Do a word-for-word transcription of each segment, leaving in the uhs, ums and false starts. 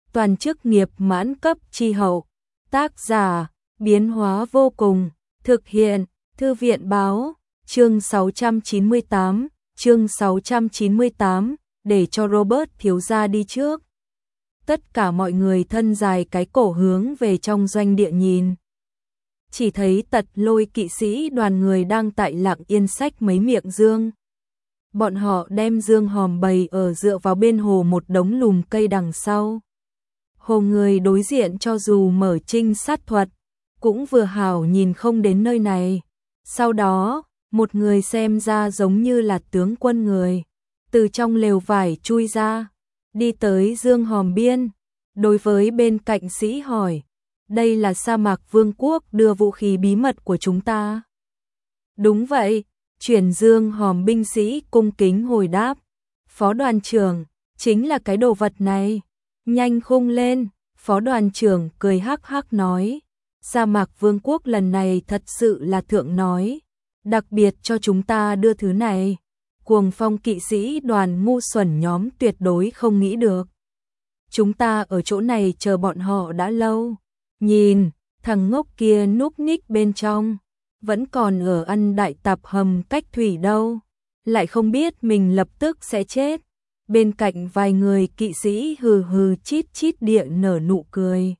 toàn chức nghiệp mãn cấp chi hậu. Tác giả, biến hóa vô cùng, thực hiện, Thư viện báo, chương sáu trăm chín mươi tám, chương sáu trăm chín mươi tám, để cho Robert thiếu gia đi trước. Tất cả mọi người thân dài cái cổ hướng về trong doanh địa nhìn. Chỉ thấy Tật Lôi kỵ sĩ đoàn người đang tại lặng yên xách mấy miệng dương. Bọn họ đem dương hòm bày ở dựa vào bên hồ một đống lùm cây đằng sau. Hồ người đối diện cho dù mở trinh sát thuật, cũng vừa hảo nhìn không đến nơi này. Sau đó, một người xem ra giống như là tướng quân người, từ trong lều vải chui ra, đi tới dương hòm biên, đối với bên cạnh sĩ hỏi, đây là sa mạc vương quốc đưa vũ khí bí mật của chúng ta. Đúng vậy, chuyển dương hòm binh sĩ cung kính hồi đáp, phó đoàn trưởng, chính là cái đồ vật này, nhanh khung lên, phó đoàn trưởng cười hắc hắc nói, sa mạc vương quốc lần này thật sự là thượng nói, đặc biệt cho chúng ta đưa thứ này, Cuồng Phong kỵ sĩ đoàn ngu xuẩn nhóm tuyệt đối không nghĩ được. Chúng ta ở chỗ này chờ bọn họ đã lâu, nhìn, thằng ngốc kia núp ních bên trong, vẫn còn ở ăn đại tạp hầm cách thủy đâu, lại không biết mình lập tức sẽ chết. Bên cạnh vài người kỵ sĩ hừ hừ chít chít địa nở nụ cười.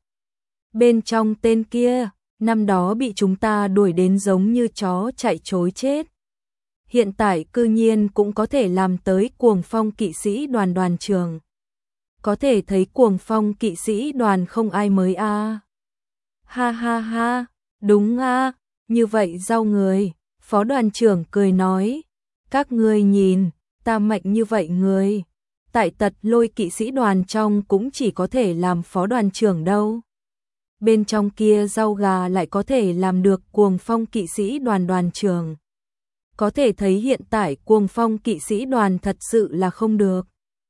Bên trong tên kia, năm đó bị chúng ta đuổi đến giống như chó chạy chối chết. Hiện tại cư nhiên cũng có thể làm tới Cuồng Phong kỵ sĩ đoàn đoàn trưởng. Có thể thấy Cuồng Phong kỵ sĩ đoàn không ai mới a. À. Ha ha ha, đúng a, à. Như vậy rau người, phó đoàn trưởng cười nói, các ngươi nhìn, ta mạnh như vậy người, tại Tật Lôi kỵ sĩ đoàn trong cũng chỉ có thể làm phó đoàn trưởng đâu. Bên trong kia rau gà lại có thể làm được Cuồng Phong kỵ sĩ đoàn đoàn trưởng. Có thể thấy hiện tại Cuồng Phong kỵ sĩ đoàn thật sự là không được.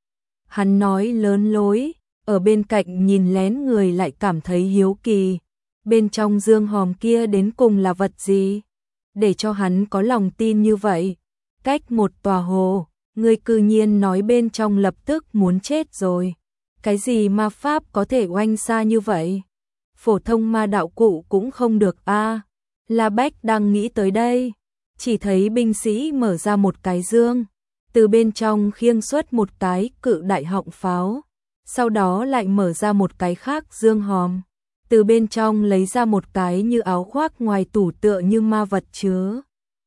Hắn nói lớn lối, ở bên cạnh nhìn lén người lại cảm thấy hiếu kỳ. Bên trong dương hòm kia đến cùng là vật gì? Để cho hắn có lòng tin như vậy. Cách một tòa hồ, người cư nhiên nói bên trong lập tức muốn chết rồi. Cái gì ma pháp có thể oanh xa như vậy? Phổ thông ma đạo cụ cũng không được a. À, La Bách đang nghĩ tới đây. Chỉ thấy binh sĩ mở ra một cái dương, từ bên trong khiêng xuất một cái cự đại họng pháo, sau đó lại mở ra một cái khác dương hòm, từ bên trong lấy ra một cái như áo khoác ngoài tủ tựa như ma vật chứa,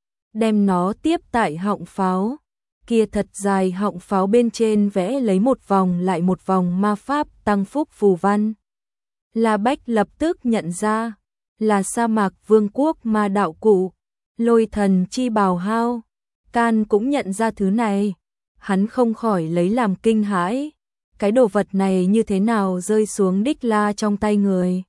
đem nó tiếp tại họng pháo, kia thật dài họng pháo bên trên vẽ lấy một vòng lại một vòng ma pháp tăng phúc phù văn. La Bách lập tức nhận ra, là sa mạc vương quốc ma đạo cụ. Lôi thần chi bào hao, Can cũng nhận ra thứ này, hắn không khỏi lấy làm kinh hãi, cái đồ vật này như thế nào rơi xuống Đích La trong tay người.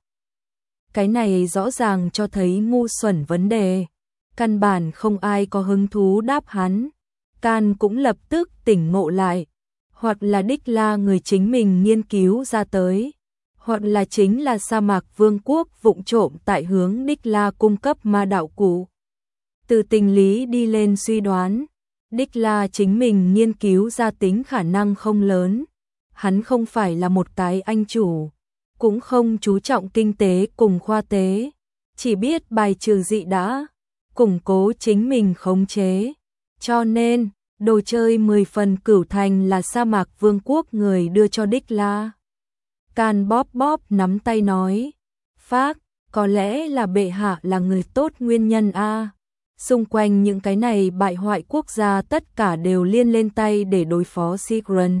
Cái này rõ ràng cho thấy ngu xuẩn vấn đề, căn bản không ai có hứng thú đáp hắn. Can cũng lập tức tỉnh ngộ lại, hoặc là Đích La người chính mình nghiên cứu ra tới, hoặc là chính là sa mạc vương quốc vụng trộm tại hướng Đích La cung cấp ma đạo cụ. Từ tình lý đi lên suy đoán, Đích La chính mình nghiên cứu ra tính khả năng không lớn, hắn không phải là một cái anh chủ, cũng không chú trọng kinh tế cùng khoa tế, chỉ biết bài trừ dị đã, củng cố chính mình khống chế. Cho nên, đồ chơi mười phần cửu thành là sa mạc vương quốc người đưa cho Đích La. Can bóp bóp nắm tay nói, phác, có lẽ là bệ hạ là người tốt nguyên nhân a. À. Xung quanh những cái này bại hoại quốc gia tất cả đều liên lên tay để đối phó Sigrun.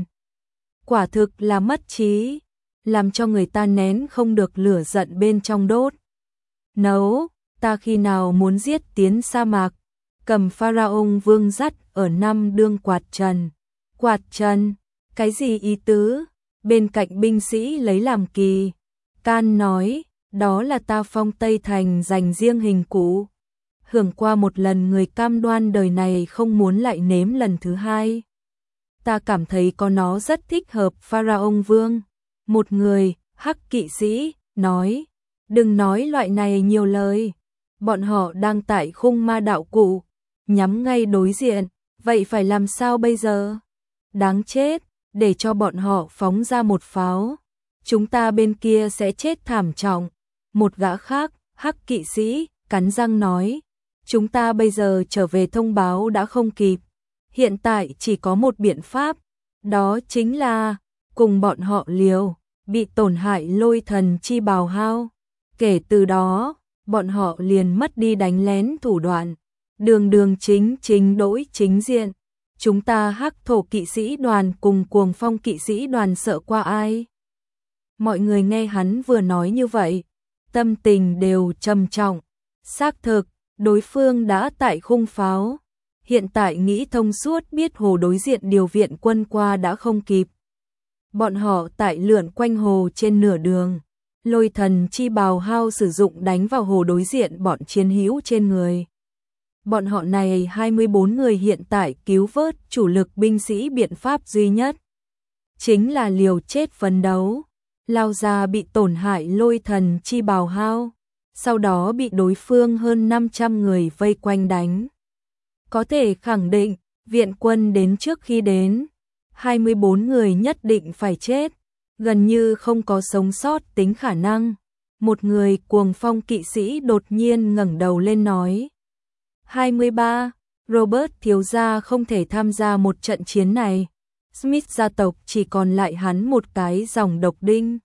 Quả thực là mất trí, làm cho người ta nén không được lửa giận bên trong đốt. Nấu, ta khi nào muốn giết tiến sa mạc, cầm pharaon vương dắt ở năm đương quạt trần. Quạt trần, cái gì ý tứ? Bên cạnh binh sĩ lấy làm kỳ. Can nói, đó là ta phong Tây Thành dành riêng hình cụ. Hưởng qua một lần người cam đoan đời này không muốn lại nếm lần thứ hai. Ta cảm thấy có nó rất thích hợp pharaon vương. Một người, hắc kỵ sĩ, nói, đừng nói loại này nhiều lời. Bọn họ đang tại khung ma đạo cụ, nhắm ngay đối diện, vậy phải làm sao bây giờ? Đáng chết, để cho bọn họ phóng ra một pháo. chúng ta bên kia sẽ chết thảm trọng. Một gã khác, Hắc kỵ sĩ, cắn răng nói, chúng ta bây giờ trở về thông báo đã không kịp. Hiện tại chỉ có một biện pháp, đó chính là cùng bọn họ liều, bị tổn hại lôi thần chi bào hao. Kể từ đó, bọn họ liền mất đi đánh lén thủ đoạn, đường đường chính chính đối chính diện. Chúng ta Hắc thổ kỵ sĩ đoàn cùng Cuồng Phong kỵ sĩ đoàn sợ qua ai? Mọi người nghe hắn vừa nói như vậy, tâm tình đều trầm trọng. Xác thực, đối phương đã tại khung pháo. Hiện tại nghĩ thông suốt biết hồ đối diện điều viện quân qua đã không kịp. Bọn họ tại lượn quanh hồ trên nửa đường. Lôi thần chi bào hao sử dụng đánh vào hồ đối diện bọn chiến hữu trên người. Bọn họ này hai mươi bốn người hiện tại cứu vớt chủ lực binh sĩ biện pháp duy nhất. Chính là liều chết phấn đấu. Lao ra bị tổn hại lôi thần chi bào hao. Sau đó bị đối phương hơn năm trăm người vây quanh đánh. Có thể khẳng định, viện quân đến trước khi đến, hai mươi bốn người nhất định phải chết, gần như không có sống sót tính khả năng. Một người Cuồng Phong kỵ sĩ đột nhiên ngẩng đầu lên nói, hai mươi ba, Robert thiếu gia không thể tham gia một trận chiến này. Smith gia tộc chỉ còn lại hắn một cái dòng độc đinh.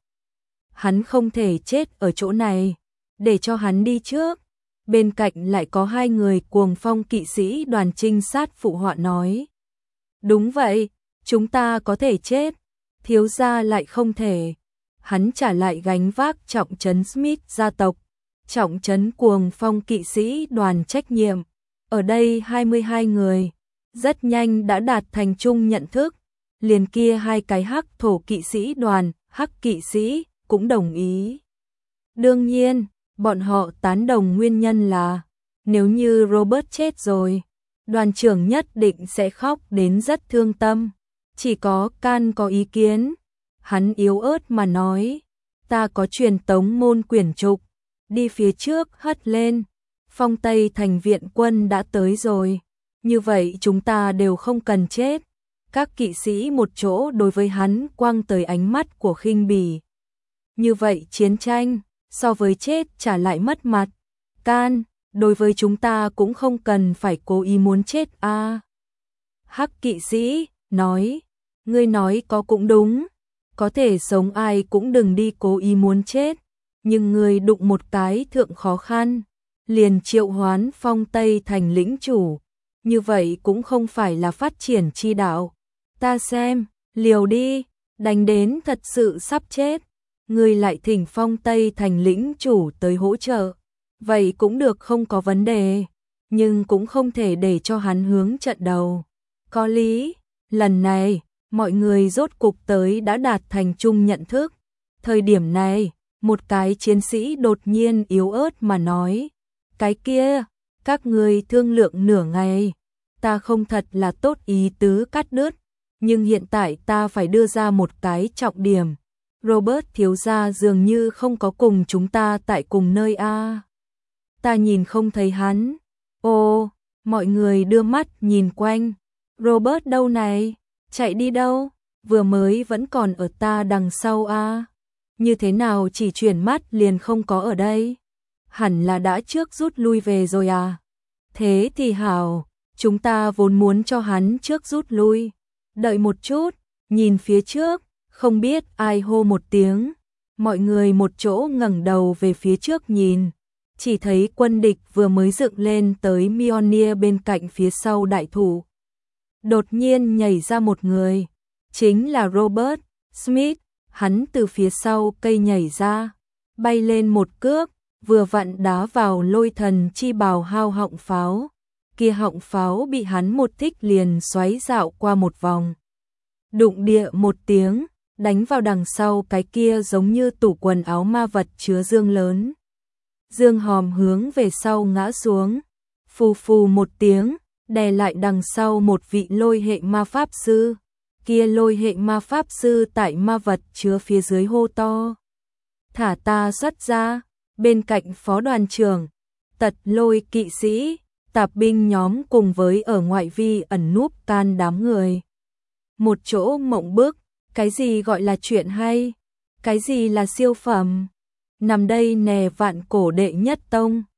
Hắn không thể chết ở chỗ này, để cho hắn đi trước. Bên cạnh lại có hai người Cuồng Phong kỵ sĩ đoàn trinh sát phụ họa nói. Đúng vậy, chúng ta có thể chết, thiếu gia lại không thể. Hắn trả lại gánh vác trọng trấn Smith gia tộc, trọng trấn Cuồng Phong kỵ sĩ đoàn trách nhiệm. Ở đây hai mươi hai người, rất nhanh đã đạt thành chung nhận thức. Liền kia hai cái Hắc thổ kỵ sĩ đoàn, Hắc kỵ sĩ, cũng đồng ý. Đương nhiên, bọn họ tán đồng nguyên nhân là, nếu như Robert chết rồi, đoàn trưởng nhất định sẽ khóc đến rất thương tâm. Chỉ có Can có ý kiến. Hắn yếu ớt mà nói, ta có truyền tống môn quyển trục, đi phía trước hất lên. Phong Tây thành viện quân đã tới rồi. Như vậy chúng ta đều không cần chết. Các kỵ sĩ một chỗ đối với hắn quăng tới ánh mắt của khinh bỉ. Như vậy chiến tranh, so với chết trả lại mất mặt. Can, đối với chúng ta cũng không cần phải cố ý muốn chết a. À. Hắc kỵ sĩ, nói, ngươi nói có cũng đúng. Có thể sống ai cũng đừng đi cố ý muốn chết. Nhưng ngươi đụng một cái thượng khó khăn, liền triệu hoán Phong Tây thành lĩnh chủ. Như vậy cũng không phải là phát triển chi đạo. Ta xem, liều đi, đánh đến thật sự sắp chết. Ngươi lại thỉnh Phong Tây thành lĩnh chủ tới hỗ trợ. Vậy cũng được, không có vấn đề. Nhưng cũng không thể để cho hắn hướng trận đầu. Có lý, lần này, mọi người rốt cục tới đã đạt thành chung nhận thức. Thời điểm này, một cái chiến sĩ đột nhiên yếu ớt mà nói. Cái kia, các ngươi thương lượng nửa ngày. Ta không thật là tốt ý tứ cắt đứt. Nhưng hiện tại ta phải đưa ra một cái trọng điểm. Robert thiếu gia dường như không có cùng chúng ta tại cùng nơi a. Ta nhìn không thấy hắn. Ồ, mọi người đưa mắt nhìn quanh. Robert đâu này? Chạy đi đâu? Vừa mới vẫn còn ở ta đằng sau a. Như thế nào chỉ chuyển mắt liền không có ở đây? Hẳn là đã trước rút lui về rồi à? Thế thì hảo, chúng ta vốn muốn cho hắn trước rút lui. Đợi một chút, nhìn phía trước, không biết ai hô một tiếng. Mọi người một chỗ ngẩng đầu về phía trước nhìn. Chỉ thấy quân địch vừa mới dựng lên tới Mjolnir bên cạnh phía sau đại thủ. Đột nhiên nhảy ra một người. Chính là Robert Smith. Hắn từ phía sau cây nhảy ra. Bay lên một cước. Vừa vặn đá vào lôi thần chi bào hao họng pháo. Kia họng pháo bị hắn một thích liền xoáy dạo qua một vòng. Đụng địa một tiếng, đánh vào đằng sau cái kia giống như tủ quần áo ma vật chứa dương lớn. Dương hòm hướng về sau ngã xuống, phù phù một tiếng, đè lại đằng sau một vị lôi hệ ma pháp sư. Kia lôi hệ ma pháp sư tại ma vật chứa phía dưới hô to. Thả ta xuất ra, bên cạnh phó đoàn trưởng, tật lôi kỵ sĩ, tạp binh nhóm cùng với ở ngoại vi ẩn núp Can đám người. Một chỗ mộng bức, cái gì gọi là chuyện hay? Cái gì là siêu phẩm? Nằm đây nè vạn cổ đệ nhất tông.